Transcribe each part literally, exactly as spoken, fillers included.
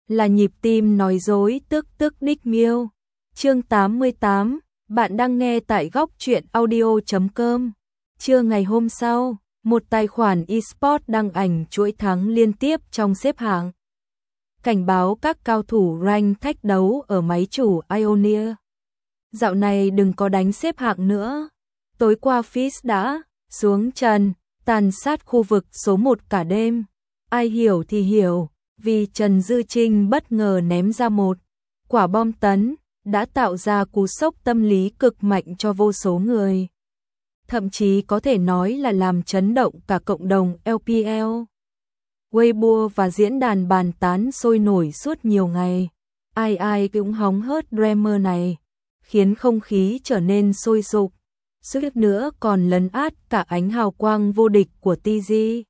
là nhịp tim nói dối tức tức đích miêu. Chương tám mươi tám, bạn đang nghe tại góc truyện audio chấm com. Trưa ngày hôm sau, một tài khoản eSports đăng ảnh chuỗi thắng liên tiếp trong xếp hạng. Cảnh báo các cao thủ rank thách đấu ở máy chủ Ionia. Dạo này đừng có đánh xếp hạng nữa. Tối qua Fizz đã xuống trần, tàn sát khu vực số một cả đêm. Ai hiểu thì hiểu, vì Trần Dư Trinh bất ngờ ném ra một quả bom tấn, đã tạo ra cú sốc tâm lý cực mạnh cho vô số người. Thậm chí có thể nói là làm chấn động cả cộng đồng lờ pê lờ. Weibo và diễn đàn bàn tán sôi nổi suốt nhiều ngày. Ai ai cũng hóng hớt Dreamer này, khiến không khí trở nên sôi sục. Suýt nữa còn lấn át cả ánh hào quang vô địch của tê giê.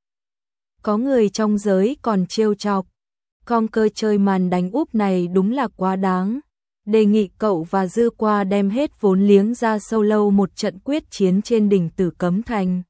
Có người trong giới còn trêu chọc, Conker chơi màn đánh úp này đúng là quá đáng. Đề nghị cậu và Dư Qua đem hết vốn liếng ra solo một trận quyết chiến trên đỉnh Tử Cấm Thành.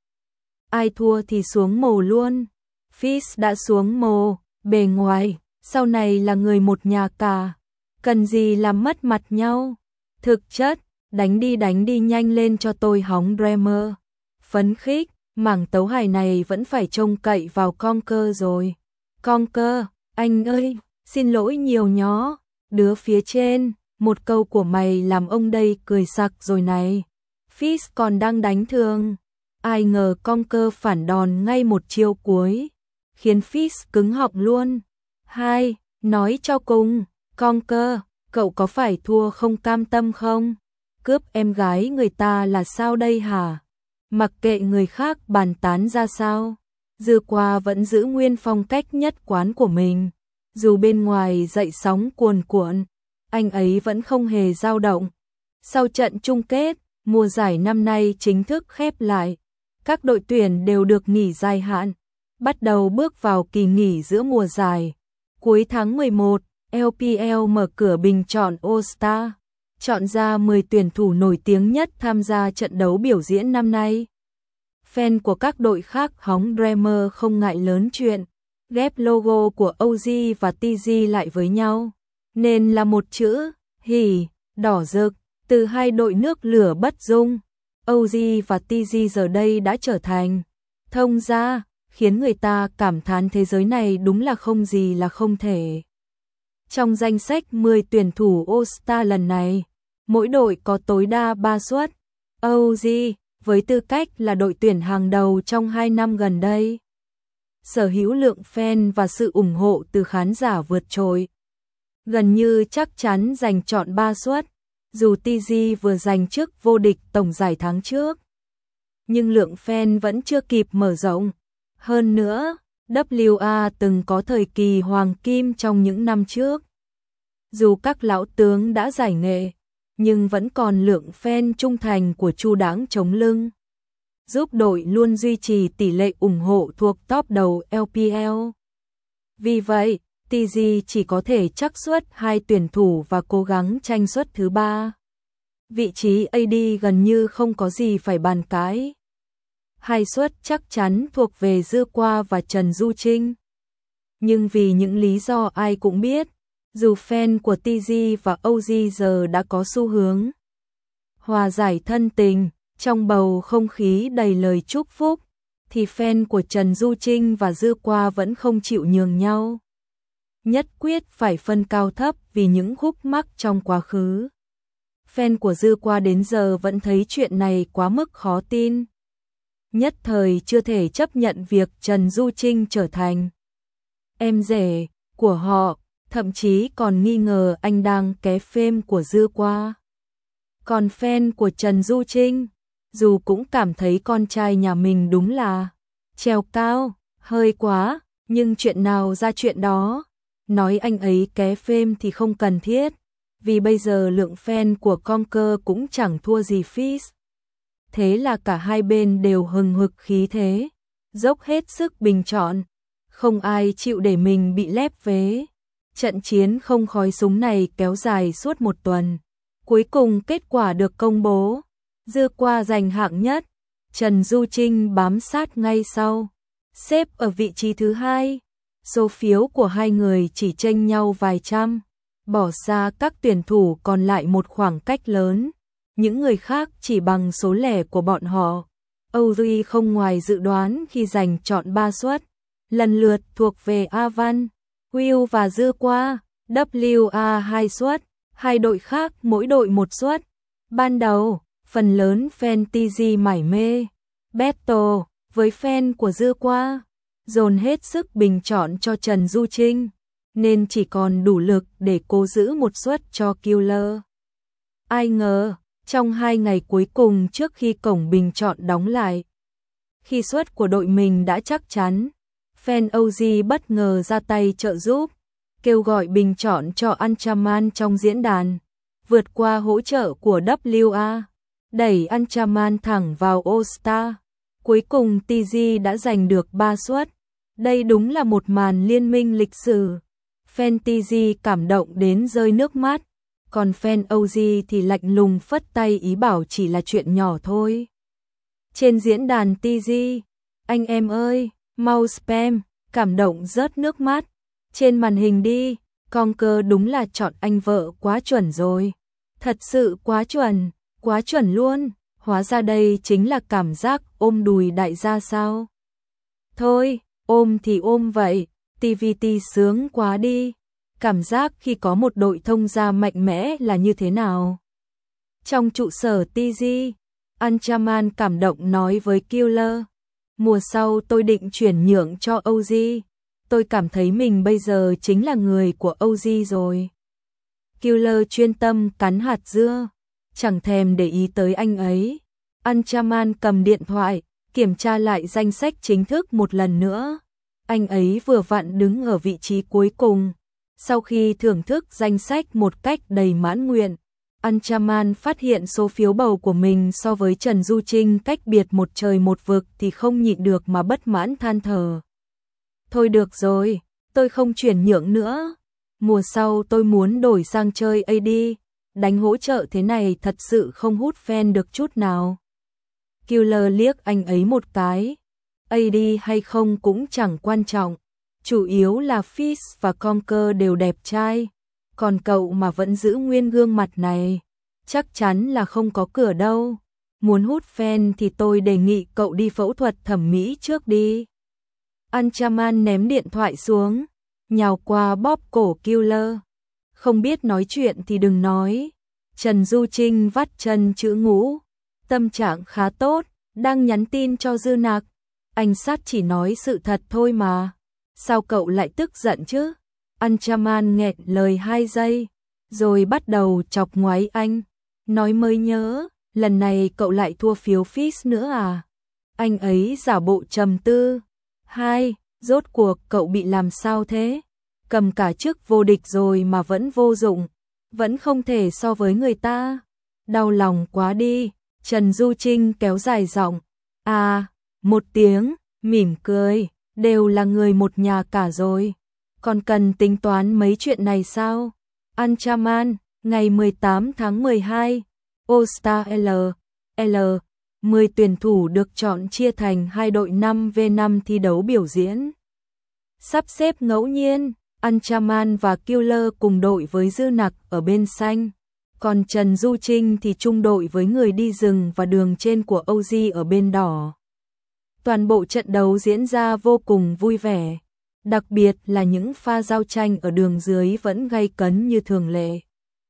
Ai thua thì xuống mồ luôn. Fizz đã xuống mồ, bề ngoài, sau này là người một nhà cả. Cần gì làm mất mặt nhau. Thực chất, đánh đi đánh đi nhanh lên cho tôi hóng Dreamer. Phấn khích, mảng tấu hài này vẫn phải trông cậy vào Conker rồi. Conker, anh ơi, xin lỗi nhiều nhó. Đứa phía trên, một câu của mày làm ông đây cười sặc rồi này. Fizz còn đang đánh thường. Ai ngờ Conker phản đòn ngay một chiêu cuối, khiến Fizz cứng họng luôn. Hai, nói cho cùng, Conker, cậu có phải thua không cam tâm không? Cướp em gái người ta là sao đây hả? Mặc kệ người khác bàn tán ra sao, Dư Qua vẫn giữ nguyên phong cách nhất quán của mình. Dù bên ngoài dậy sóng cuồn cuộn, anh ấy vẫn không hề dao động. Sau trận chung kết, mùa giải năm nay chính thức khép lại. Các đội tuyển đều được nghỉ dài hạn, bắt đầu bước vào kỳ nghỉ giữa mùa giải. Cuối tháng mười một, lờ pê lờ mở cửa bình chọn All-Star, chọn ra mười tuyển thủ nổi tiếng nhất tham gia trận đấu biểu diễn năm nay. Fan của các đội khác hóng Dreamer không ngại lớn chuyện, ghép logo của o giê và tê giê lại với nhau, nên là một chữ hỉ, đỏ rực, từ hai đội nước lửa bất dung. o giê và tê giê giờ đây đã trở thành thông gia, khiến người ta cảm thán thế giới này đúng là không gì là không thể. Trong danh sách mười tuyển thủ All-Star lần này, mỗi đội có tối đa ba suất. o giê, với tư cách là đội tuyển hàng đầu trong hai năm gần đây, sở hữu lượng fan và sự ủng hộ từ khán giả vượt trội, gần như chắc chắn giành chọn ba suất. Dù tê giê vừa giành chức vô địch tổng giải tháng trước, nhưng lượng fan vẫn chưa kịp mở rộng. Hơn nữa, vê kép a từng có thời kỳ hoàng kim trong những năm trước. Dù các lão tướng đã giải nghệ, nhưng vẫn còn lượng fan trung thành của Chu Đãng chống lưng, giúp đội luôn duy trì tỷ lệ ủng hộ thuộc top đầu lờ pê lờ. Vì vậy, tê giê chỉ có thể trắc suất hai tuyển thủ và cố gắng tranh suất thứ ba. Vị trí a đê gần như không có gì phải bàn cãi. Hai suất chắc chắn thuộc về Dư Qua và Trần Du Trinh. Nhưng vì những lý do ai cũng biết, dù fan của tê giê và o giê giờ đã có xu hướng hòa giải thân tình, trong bầu không khí đầy lời chúc phúc, thì fan của Trần Du Trinh và Dư Qua vẫn không chịu nhường nhau. Nhất quyết phải phân cao thấp vì những khúc mắc trong quá khứ. Fan của Dư Qua đến giờ vẫn thấy chuyện này quá mức khó tin. Nhất thời chưa thể chấp nhận việc Trần Du Trinh trở thành em rể của họ, thậm chí còn nghi ngờ anh đang ké phêm của Dư Qua. Còn fan của Trần Du Trinh, dù cũng cảm thấy con trai nhà mình đúng là trèo cao, hơi quá, nhưng chuyện nào ra chuyện đó. Nói anh ấy ké phêm thì không cần thiết, vì bây giờ lượng fan của Conker cũng chẳng thua gì Fizz. Thế là cả hai bên đều hừng hực khí thế, dốc hết sức bình chọn, không ai chịu để mình bị lép vế. Trận chiến không khói súng này kéo dài suốt một tuần. Cuối cùng kết quả được công bố, Dư Qua giành hạng nhất, Trần Du Trinh bám sát ngay sau, xếp ở vị trí thứ hai. Số phiếu của hai người chỉ chênh nhau vài trăm, bỏ xa các tuyển thủ còn lại một khoảng cách lớn. Những người khác chỉ bằng số lẻ của bọn họ. Audrey không ngoài dự đoán khi giành chọn ba suất, lần lượt thuộc về Avan, Will và Dư Qua, W A hai suất, hai đội khác mỗi đội một suất. Ban đầu, phần lớn fan tê giê mải mê battle với fan của Dư Qua, dồn hết sức bình chọn cho Trần Du Trinh, nên chỉ còn đủ lực để cố giữ một suất cho Killer. Ai ngờ, trong hai ngày cuối cùng trước khi cổng bình chọn đóng lại, khi suất của đội mình đã chắc chắn, fan o giê bất ngờ ra tay trợ giúp, kêu gọi bình chọn cho Anchaman trong diễn đàn, vượt qua hỗ trợ của W A, đẩy Anchaman thẳng vào All Star. Cuối cùng tê giê đã giành được ba suất. Đây đúng là một màn liên minh lịch sử. Fan tê giê cảm động đến rơi nước mắt, còn fan o giê thì lạnh lùng phất tay ý bảo chỉ là chuyện nhỏ thôi. Trên diễn đàn tê giê, anh em ơi, mau spam, cảm động rớt nước mắt. Trên màn hình đi, Conker đúng là chọn anh vợ quá chuẩn rồi. Thật sự quá chuẩn, quá chuẩn luôn. Hóa ra đây chính là cảm giác ôm đùi đại gia sao? Thôi, ôm thì ôm vậy, tê vê tê sướng quá đi. Cảm giác khi có một đội thông gia mạnh mẽ là như thế nào? Trong trụ sở tê giê, Anchaman cảm động nói với Killer, mùa sau tôi định chuyển nhượng cho o giê. Tôi cảm thấy mình bây giờ chính là người của o giê rồi. Killer chuyên tâm cắn hạt dưa, chẳng thèm để ý tới anh ấy. Anchaman cầm điện thoại, kiểm tra lại danh sách chính thức một lần nữa. Anh ấy vừa vặn đứng ở vị trí cuối cùng. Sau khi thưởng thức danh sách một cách đầy mãn nguyện, Anchaman phát hiện số phiếu bầu của mình so với Trần Du Trinh cách biệt một trời một vực thì không nhịn được mà bất mãn than thở. Thôi được rồi, tôi không chuyển nhượng nữa. Mùa sau tôi muốn đổi sang chơi a đê, đánh hỗ trợ thế này thật sự không hút fan được chút nào. Killer liếc anh ấy một cái. a đê hay không cũng chẳng quan trọng. Chủ yếu là Fish và Conker đều đẹp trai. Còn cậu mà vẫn giữ nguyên gương mặt này, chắc chắn là không có cửa đâu. Muốn hút fan thì tôi đề nghị cậu đi phẫu thuật thẩm mỹ trước đi. Anchaman ném điện thoại xuống, nhào qua bóp cổ Killer. Không biết nói chuyện thì đừng nói. Trần Du Trinh vắt chân chữ ngũ, tâm trạng khá tốt, đang nhắn tin cho Dư Nặc. Anh sát chỉ nói sự thật thôi mà. Sao cậu lại tức giận chứ? Anchaman nghẹn lời hai giây, rồi bắt đầu chọc ngoáy anh. Nói mới nhớ, lần này cậu lại thua phiếu Fish nữa à? Anh ấy giả bộ trầm tư. Hai, rốt cuộc cậu bị làm sao thế? Cầm cả chức vô địch rồi mà vẫn vô dụng, vẫn không thể so với người ta. Đau lòng quá đi. Trần Du Trinh kéo dài giọng. À, một tiếng, mỉm cười, đều là người một nhà cả rồi. Còn cần tính toán mấy chuyện này sao? Anchaman, ngày mười tám tháng mười hai, All Star L, L, mười tuyển thủ được chọn chia thành hai đội năm vs năm thi đấu biểu diễn. Sắp xếp ngẫu nhiên, Anchaman và Killer cùng đội với Dư Nặc ở bên xanh, còn Trần Du Trinh thì chung đội với người đi rừng và đường trên của o giê ở bên đỏ. Toàn bộ trận đấu diễn ra vô cùng vui vẻ, đặc biệt là những pha giao tranh ở đường dưới vẫn gay cấn như thường lệ.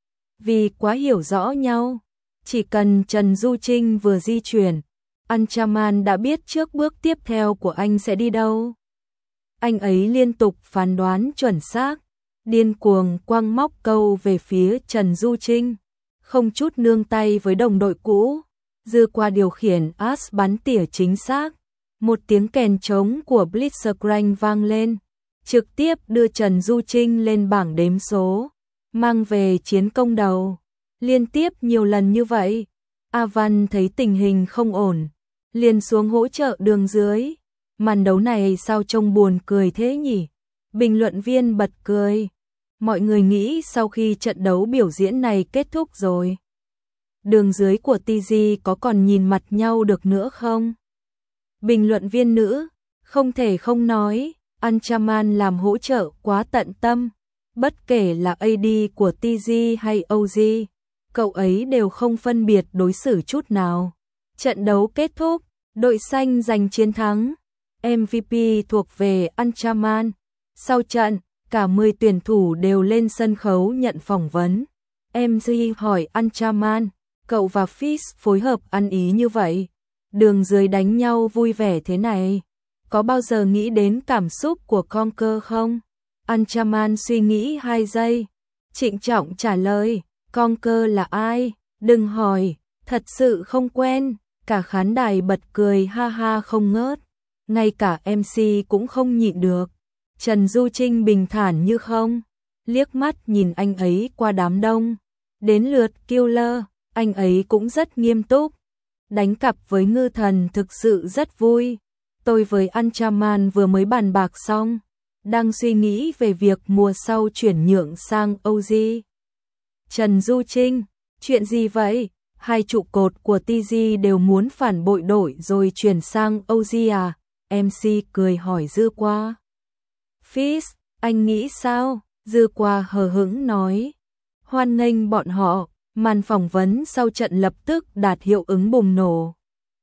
Vì quá hiểu rõ nhau, chỉ cần Trần Du Trinh vừa di chuyển, Anchaman đã biết trước bước tiếp theo của anh sẽ đi đâu. Anh ấy liên tục phán đoán chuẩn xác, điên cuồng quăng móc câu về phía Trần Du Trinh, không chút nương tay với đồng đội cũ. Dư Qua điều khiển As bắn tỉa chính xác, một tiếng kèn trống của Blitzcrank vang lên, trực tiếp đưa Trần Du Trinh lên bảng đếm số, mang về chiến công đầu. Liên tiếp nhiều lần như vậy, Avan thấy tình hình không ổn, liền xuống hỗ trợ đường dưới. Màn đấu này sao trông buồn cười thế nhỉ? Bình luận viên bật cười. Mọi người nghĩ sau khi trận đấu biểu diễn này kết thúc rồi, đường dưới của tê giê có còn nhìn mặt nhau được nữa không? Bình luận viên nữ, không thể không nói, Anchaman làm hỗ trợ quá tận tâm, bất kể là a đê của tê giê hay o giê, cậu ấy đều không phân biệt đối xử chút nào. Trận đấu kết thúc, đội xanh giành chiến thắng, em vê pê thuộc về Anchaman. Sau trận, cả mười tuyển thủ đều lên sân khấu nhận phỏng vấn. em xê hỏi Anchaman, cậu và Fizz phối hợp ăn ý như vậy, đường dưới đánh nhau vui vẻ thế này, có bao giờ nghĩ đến cảm xúc của Conker không? Anchaman suy nghĩ hai giây, trịnh trọng trả lời, Conker là ai? Đừng hỏi, thật sự không quen. Cả khán đài bật cười ha ha không ngớt, ngay cả em xê cũng không nhịn được. Trần Du Trinh bình thản như không, liếc mắt nhìn anh ấy qua đám đông. Đến lượt Killer, anh ấy cũng rất nghiêm túc. Đánh cặp với Ngư Thần thực sự rất vui. Tôi với Anchaman vừa mới bàn bạc xong, đang suy nghĩ về việc mùa sau chuyển nhượng sang o giê. Trần Du Trinh, chuyện gì vậy? Hai trụ cột của tê giê đều muốn phản bội đội rồi chuyển sang o giê à? em xê cười hỏi Dư Qua. Fizz, anh nghĩ sao? Dư Qua hờ hững nói. Hoan nghênh bọn họ. Màn phỏng vấn sau trận lập tức đạt hiệu ứng bùng nổ.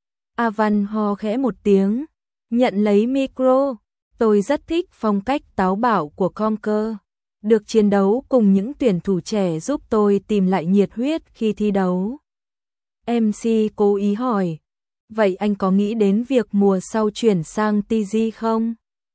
Avan ho khẽ một tiếng, nhận lấy micro. Tôi rất thích phong cách táo bạo của Conker. Được chiến đấu cùng những tuyển thủ trẻ giúp tôi tìm lại nhiệt huyết khi thi đấu. em xê cố ý hỏi, vậy anh có nghĩ đến việc mùa sau chuyển sang tê giê không?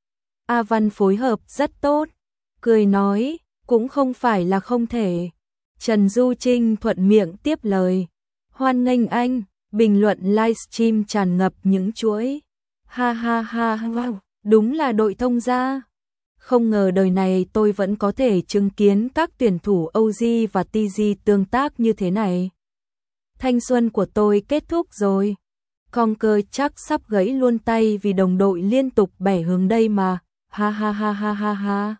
Avan phối hợp rất tốt, cười nói, cũng không phải là không thể. Trần Du Trinh thuận miệng tiếp lời, hoan nghênh anh, bình luận livestream tràn ngập những chuỗi. Ha ha ha, wow, đúng là đội thông gia. Không ngờ đời này tôi vẫn có thể chứng kiến các tuyển thủ o giê và tê giê tương tác như thế này. Thanh xuân của tôi kết thúc rồi. Conker chắc sắp gãy luôn tay vì đồng đội liên tục bẻ hướng đây mà. Ha ha ha ha ha ha.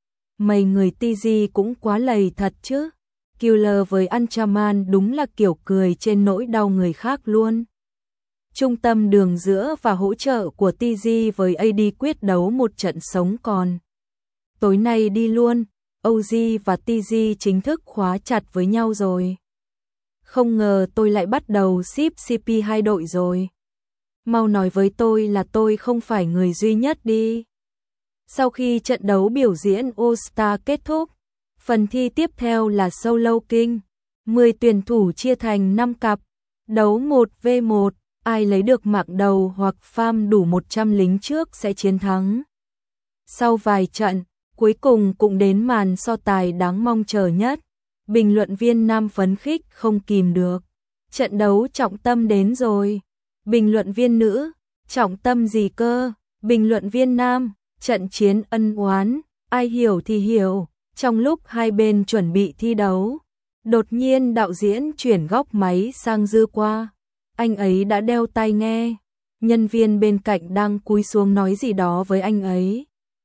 Mấy người tê giê cũng quá lầy thật chứ. Killer với Anchaman đúng là kiểu cười trên nỗi đau người khác luôn. Trung tâm đường giữa và hỗ trợ của tê giê với a đê quyết đấu một trận sống còn. Tối nay đi luôn, o giê và tê giê chính thức khóa chặt với nhau rồi. Không ngờ tôi lại bắt đầu ship xê pê hai đội rồi. Mau nói với tôi là tôi không phải người duy nhất đi. Sau khi trận đấu biểu diễn All Star kết thúc, phần thi tiếp theo là Solo King. mười tuyển thủ chia thành năm cặp, đấu một vs một, ai lấy được mạng đầu hoặc farm đủ một trăm lính trước sẽ chiến thắng. Sau vài trận, cuối cùng cũng đến màn so tài đáng mong chờ nhất. Bình luận viên nam phấn khích không kìm được. Trận đấu trọng tâm đến rồi. Bình luận viên nữ, trọng tâm gì cơ? Bình luận viên nam, trận chiến ân oán, ai hiểu thì hiểu. Trong lúc hai bên chuẩn bị thi đấu, đột nhiên đạo diễn chuyển góc máy sang Dư Qua. Anh ấy đã đeo tai nghe. Nhân viên bên cạnh đang cúi xuống nói gì đó với anh ấy.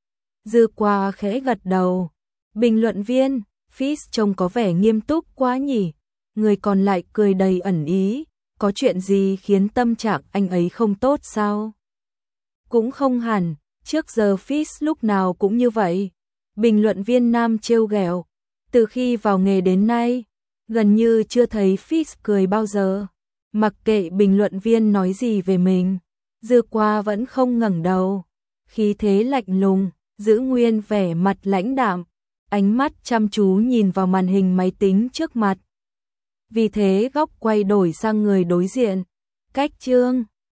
Dư Qua khẽ gật đầu. Bình luận viên, Fizz trông có vẻ nghiêm túc quá nhỉ. Người còn lại cười đầy ẩn ý. Có chuyện gì khiến tâm trạng anh ấy không tốt sao? Cũng không hẳn, trước giờ Fizz lúc nào cũng như vậy. Bình luận viên nam trêu ghẹo. Từ khi vào nghề đến nay, gần như chưa thấy Fizz cười bao giờ. Mặc kệ bình luận viên nói gì về mình, Dư Qua vẫn không ngẩng đầu. Khí thế lạnh lùng, giữ nguyên vẻ mặt lãnh đạm, ánh mắt chăm chú nhìn vào màn hình máy tính trước mặt. Vì thế góc quay đổi sang người đối diện. Cách Trương